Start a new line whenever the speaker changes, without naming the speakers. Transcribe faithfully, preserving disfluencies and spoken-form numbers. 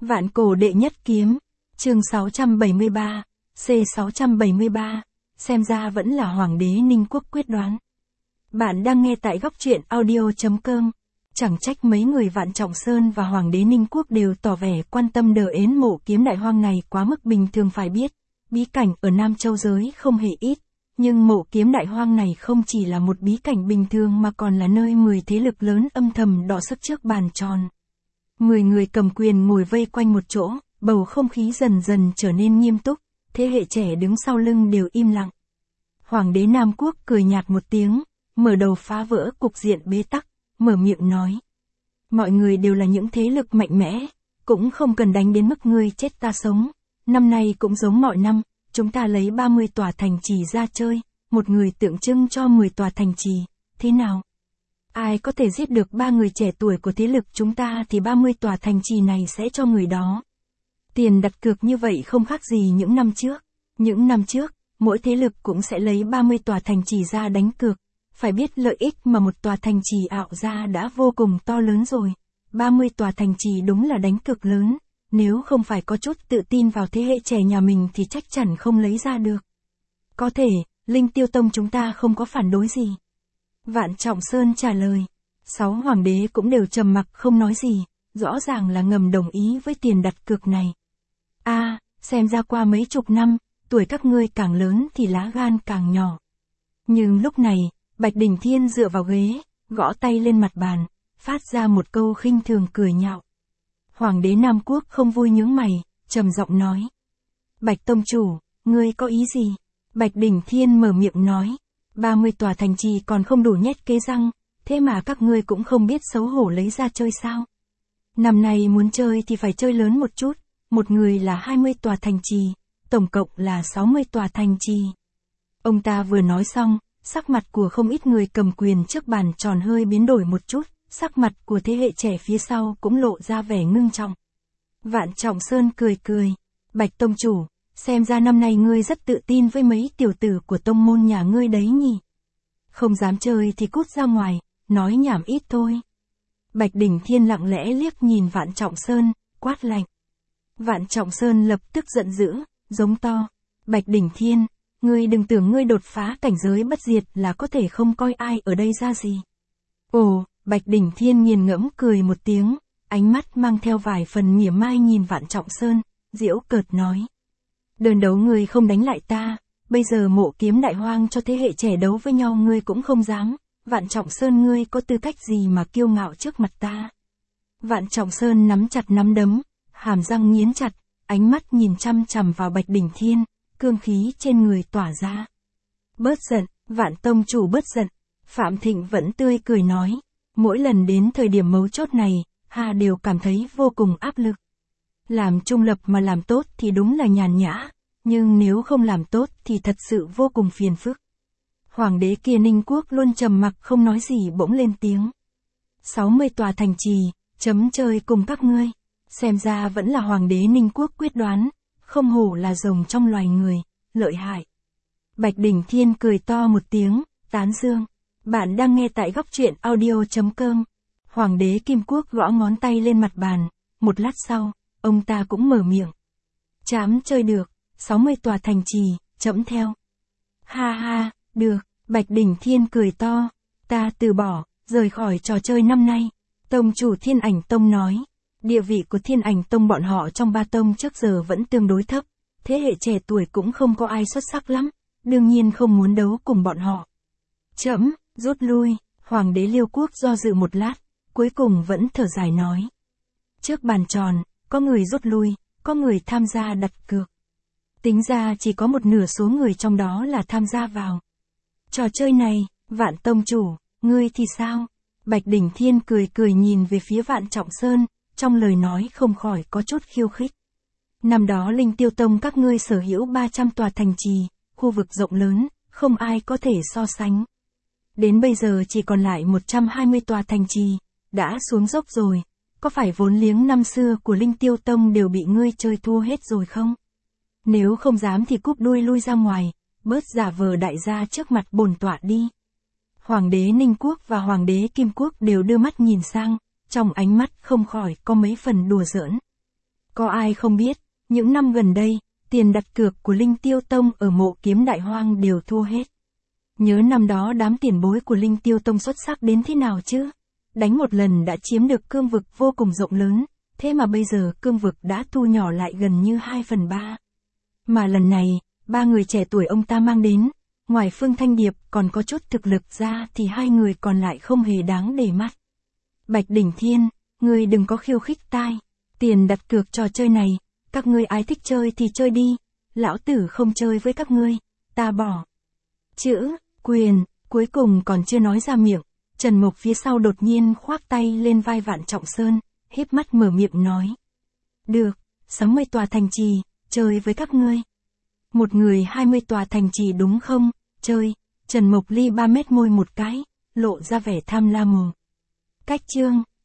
Vạn cổ đệ nhất kiếm, chương sáu trăm bảy mươi ba, C sáu trăm bảy mươi ba, xem ra vẫn là Hoàng đế Ninh Quốc quyết đoán. Bạn đang nghe tại góc truyện audio.com. Chẳng trách mấy người Vạn Trọng Sơn và Hoàng đế Ninh Quốc đều tỏ vẻ quan tâm đờ ến mộ kiếm đại hoang này quá mức bình thường phải biết. Bí cảnh ở Nam Châu giới không hề ít, nhưng mộ kiếm đại hoang này không chỉ là một bí cảnh bình thường mà còn là nơi mười thế lực lớn âm thầm đọ sức trước bàn tròn. Mười người cầm quyền ngồi vây quanh một chỗ, bầu không khí dần dần trở nên nghiêm túc, thế hệ trẻ đứng sau lưng đều im lặng. Hoàng đế Nam Quốc cười nhạt một tiếng, mở đầu phá vỡ cục diện bế tắc, mở miệng nói. Mọi người đều là những thế lực mạnh mẽ, cũng không cần đánh đến mức ngươi chết ta sống. Năm nay cũng giống mọi năm, chúng ta lấy ba mươi tòa thành trì ra chơi, một người tượng trưng cho mười tòa thành trì, thế nào? Ai có thể giết được ba người trẻ tuổi của thế lực chúng ta thì ba mươi tòa thành trì này sẽ cho người đó. Tiền đặt cược như vậy không khác gì những năm trước. Những năm trước, mỗi thế lực cũng sẽ lấy ba mươi tòa thành trì ra đánh cược. Phải biết lợi ích mà một tòa thành trì ảo ra đã vô cùng to lớn rồi. ba mươi tòa thành trì đúng là đánh cược lớn. Nếu không phải có chút tự tin vào thế hệ trẻ nhà mình thì chắc chắn không lấy ra được. Có thể, Linh Tiêu Tông chúng ta không có phản đối gì. Vạn Trọng Sơn trả lời. Sáu hoàng đế cũng đều trầm mặc không nói gì, rõ ràng là ngầm đồng ý với tiền đặt cược này. A, à, xem ra qua mấy chục năm, tuổi các ngươi càng lớn thì lá gan càng nhỏ. Nhưng lúc này, Bạch Đình Thiên dựa vào ghế, gõ tay lên mặt bàn, phát ra một câu khinh thường cười nhạo. Hoàng đế Nam Quốc không vui nhướng mày, trầm giọng nói. Bạch Tông Chủ, ngươi có ý gì? Bạch Đình Thiên mở miệng nói. ba mươi tòa thành trì còn không đủ nhét kế răng, thế mà các ngươi cũng không biết xấu hổ lấy ra chơi sao? Năm nay muốn chơi thì phải chơi lớn một chút, một người là hai mươi tòa thành trì, tổng cộng là sáu mươi tòa thành trì. Ông ta vừa nói xong, sắc mặt của không ít người cầm quyền trước bàn tròn hơi biến đổi một chút, sắc mặt của thế hệ trẻ phía sau cũng lộ ra vẻ ngưng trọng. Vạn Trọng Sơn cười cười, Bạch Tông Chủ, xem ra năm nay ngươi rất tự tin với mấy tiểu tử của tông môn nhà ngươi đấy nhỉ. Không dám chơi thì cút ra ngoài, nói nhảm ít thôi. Bạch Đình Thiên lặng lẽ liếc nhìn Vạn Trọng Sơn, quát lạnh. Vạn Trọng Sơn lập tức giận dữ, giống to. Bạch Đình Thiên, ngươi đừng tưởng ngươi đột phá cảnh giới bất diệt là có thể không coi ai ở đây ra gì. Ồ, Bạch Đình Thiên nghiền ngẫm cười một tiếng, ánh mắt mang theo vài phần mỉa mai nhìn Vạn Trọng Sơn, giễu cợt nói. Đơn đấu ngươi không đánh lại ta, bây giờ mộ kiếm đại hoang cho thế hệ trẻ đấu với nhau ngươi cũng không dám, Vạn Trọng Sơn ngươi có tư cách gì mà kiêu ngạo trước mặt ta. Vạn Trọng Sơn nắm chặt nắm đấm, hàm răng nghiến chặt, ánh mắt nhìn chăm chằm vào Bạch Đình Thiên, cương khí trên người tỏa ra. Bớt giận, Vạn Tông Chủ bớt giận, Phạm Thịnh vẫn tươi cười nói, mỗi lần đến thời điểm mấu chốt này, Hà đều cảm thấy vô cùng áp lực. Làm trung lập mà làm tốt thì đúng là nhàn nhã, nhưng nếu không làm tốt thì thật sự vô cùng phiền phức. Hoàng đế kia Ninh Quốc luôn trầm mặc không nói gì bỗng lên tiếng. sáu mươi tòa thành trì, chấm chơi cùng các ngươi. Xem ra vẫn là Hoàng đế Ninh Quốc quyết đoán, không hổ là rồng trong loài người, lợi hại. Bạch Đình Thiên cười to một tiếng, tán dương. Bạn đang nghe tại góc truyện audio.com. Hoàng đế Kim Quốc gõ ngón tay lên mặt bàn, một lát sau, ông ta cũng mở miệng. Chám chơi được, sáu mươi tòa thành trì, chấm theo. Ha ha, được, Bạch Đình Thiên cười to, ta từ bỏ, rời khỏi trò chơi năm nay. Tông chủ Thiên Ảnh Tông nói, địa vị của Thiên Ảnh Tông bọn họ trong ba tông trước giờ vẫn tương đối thấp, thế hệ trẻ tuổi cũng không có ai xuất sắc lắm, đương nhiên không muốn đấu cùng bọn họ. Chấm, rút lui, Hoàng đế Liêu Quốc do dự một lát, cuối cùng vẫn thở dài nói. Trước bàn tròn, có người rút lui, có người tham gia đặt cược. Tính ra chỉ có một nửa số người trong đó là tham gia vào trò chơi này. Vạn Tông Chủ, ngươi thì sao? Bạch Đình Thiên cười cười nhìn về phía Vạn Trọng Sơn, trong lời nói không khỏi có chút khiêu khích. Năm đó Linh Tiêu Tông các ngươi sở hữu ba trăm tòa thành trì, khu vực rộng lớn, không ai có thể so sánh. Đến bây giờ chỉ còn lại một trăm hai mươi tòa thành trì, đã xuống dốc rồi, có phải vốn liếng năm xưa của Linh Tiêu Tông đều bị ngươi chơi thua hết rồi không? Nếu không dám thì cúp đuôi lui ra ngoài, bớt giả vờ đại gia trước mặt bổn tọa đi. Hoàng đế Ninh Quốc và Hoàng đế Kim Quốc đều đưa mắt nhìn sang, trong ánh mắt không khỏi có mấy phần đùa giỡn. Có ai không biết, những năm gần đây, tiền đặt cược của Linh Tiêu Tông ở mộ kiếm Đại Hoang đều thua hết. Nhớ năm đó đám tiền bối của Linh Tiêu Tông xuất sắc đến thế nào chứ? Đánh một lần đã chiếm được cương vực vô cùng rộng lớn, thế mà bây giờ cương vực đã thu nhỏ lại gần như hai phần ba. Mà lần này, ba người trẻ tuổi ông ta mang đến, ngoài Phương Thanh Điệp còn có chút thực lực ra thì hai người còn lại không hề đáng để mắt. Bạch Đỉnh Thiên, ngươi đừng có khiêu khích tai, tiền đặt cược trò chơi này, các ngươi ai thích chơi thì chơi đi, lão tử không chơi với các ngươi, ta bỏ. Chữ, quyền, cuối cùng còn chưa nói ra miệng, Trần Mộc phía sau đột nhiên khoác tay lên vai Vạn Trọng Sơn, híp mắt mở miệng nói. Được, sáu mươi tòa thành trì, chơi với các ngươi. Một người hai mươi tòa thành trì đúng không, chơi, Trần Mộc Ly ba mét môi một cái, lộ ra vẻ tham lam mù. Cách chương.